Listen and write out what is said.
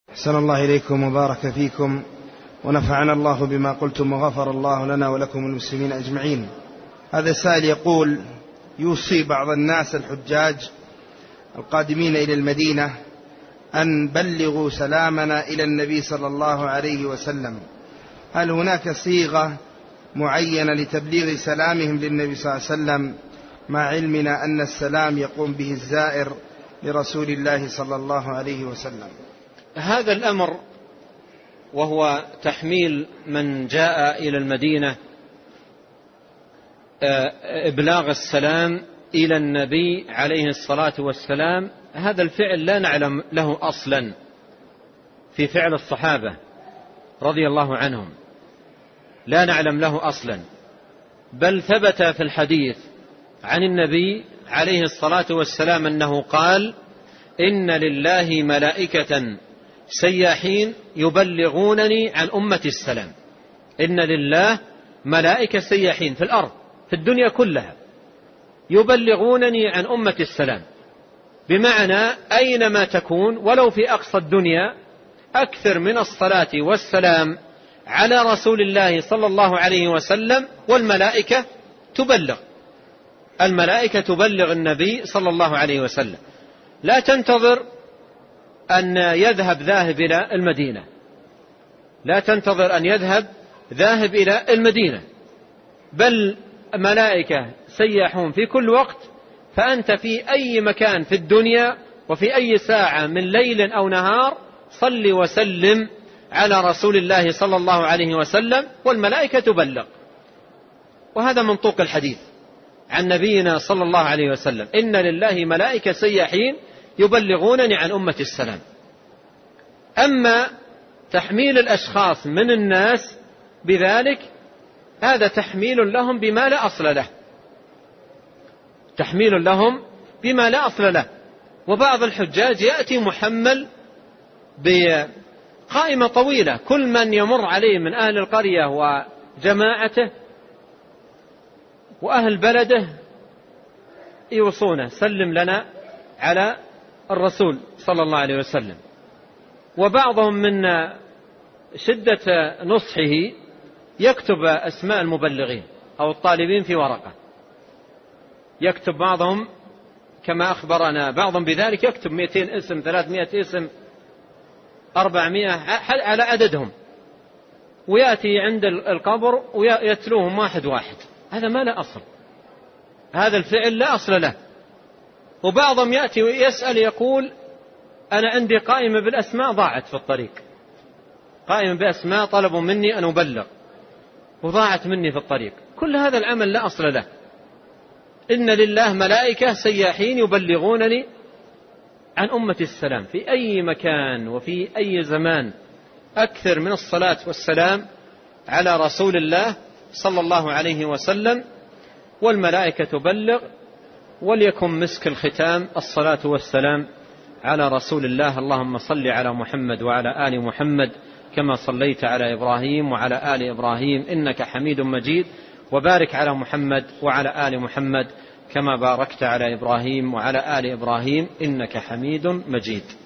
أحسن الله إليكم وبارك فيكم ونفعنا الله بما قلتم وغفر الله لنا ولكم المسلمين أجمعين. هذا السائل يقول: يوصي بعض الناس الحجاج القادمين إلى المدينة أن بلغوا سلامنا إلى النبي صلى الله عليه وسلم، هل هناك صيغة معينة لتبليغ سلامهم للنبي صلى الله عليه وسلم، مع علمنا أن السلام يقوم به الزائر لرسول الله صلى الله عليه وسلم؟ هذا الأمر وهو تحميل من جاء إلى المدينة إبلاغ السلام إلى النبي عليه الصلاة والسلام، هذا الفعل لا نعلم له أصلا في فعل الصحابة رضي الله عنهم، لا نعلم له أصلا، بل ثبت في الحديث عن النبي عليه الصلاة والسلام أنه قال: إن لله ملائكة سياحين يبلغونني عن أمتي السلام. إن لله ملائكة سياحين في الأرض في الدنيا كلها يبلغونني عن أمتي السلام، بمعنى أينما تكون ولو في أقصى الدنيا أكثر من الصلاة والسلام على رسول الله صلى الله عليه وسلم، والملائكة تبلغ، الملائكة تبلغ النبي صلى الله عليه وسلم. لا تنتظر أن يذهب ذاهب إلى المدينة، لا تنتظر أن يذهب ذاهب إلى المدينة، بل ملائكة سياحون في كل وقت، فأنت في أي مكان في الدنيا وفي أي ساعة من ليل أو نهار صل وسلم على رسول الله صلى الله عليه وسلم والملائكة تبلغ. وهذا منطوق الحديث عن نبينا صلى الله عليه وسلم: إن لله ملائكة سياحين يبلغونني عن أمة السلام. أما تحميل الأشخاص من الناس بذلك هذا تحميل لهم بما لا أصل له، تحميل لهم بما لا أصل له. وبعض الحجاج يأتي محمل بقائمة طويلة، كل من يمر عليه من أهل القرية وجماعته وأهل بلده يوصونه: سلم لنا على الرسول صلى الله عليه وسلم. وبعضهم من شدة نصحه يكتب أسماء المبلغين أو الطالبين في ورقة، يكتب بعضهم كما أخبرنا بعضهم بذلك، يكتب 200 اسم 300 اسم 400 على عددهم، ويأتي عند القبر ويتلوهم واحد واحد. هذا ما لا أصل، هذا الفعل لا أصل له. وبعضهم يأتي ويسأل يقول: أنا عندي قائمة بالأسماء ضاعت في الطريق، قائمة بأسماء طلبوا مني أن أبلغ وضاعت مني في الطريق. كل هذا العمل لا أصل له. إن لله ملائكة سياحين يبلغونني عن أمة السلام في أي مكان وفي أي زمان، أكثر من الصلاة والسلام على رسول الله صلى الله عليه وسلم، والملائكة تبلغ. وليكن مسك الختام الصلاة والسلام على رسول الله. اللهم صل على محمد وعلى آل محمد كما صليت على إبراهيم وعلى آل إبراهيم إنك حميد مجيد، وبارك على محمد وعلى آل محمد كما باركت على إبراهيم وعلى آل إبراهيم إنك حميد مجيد.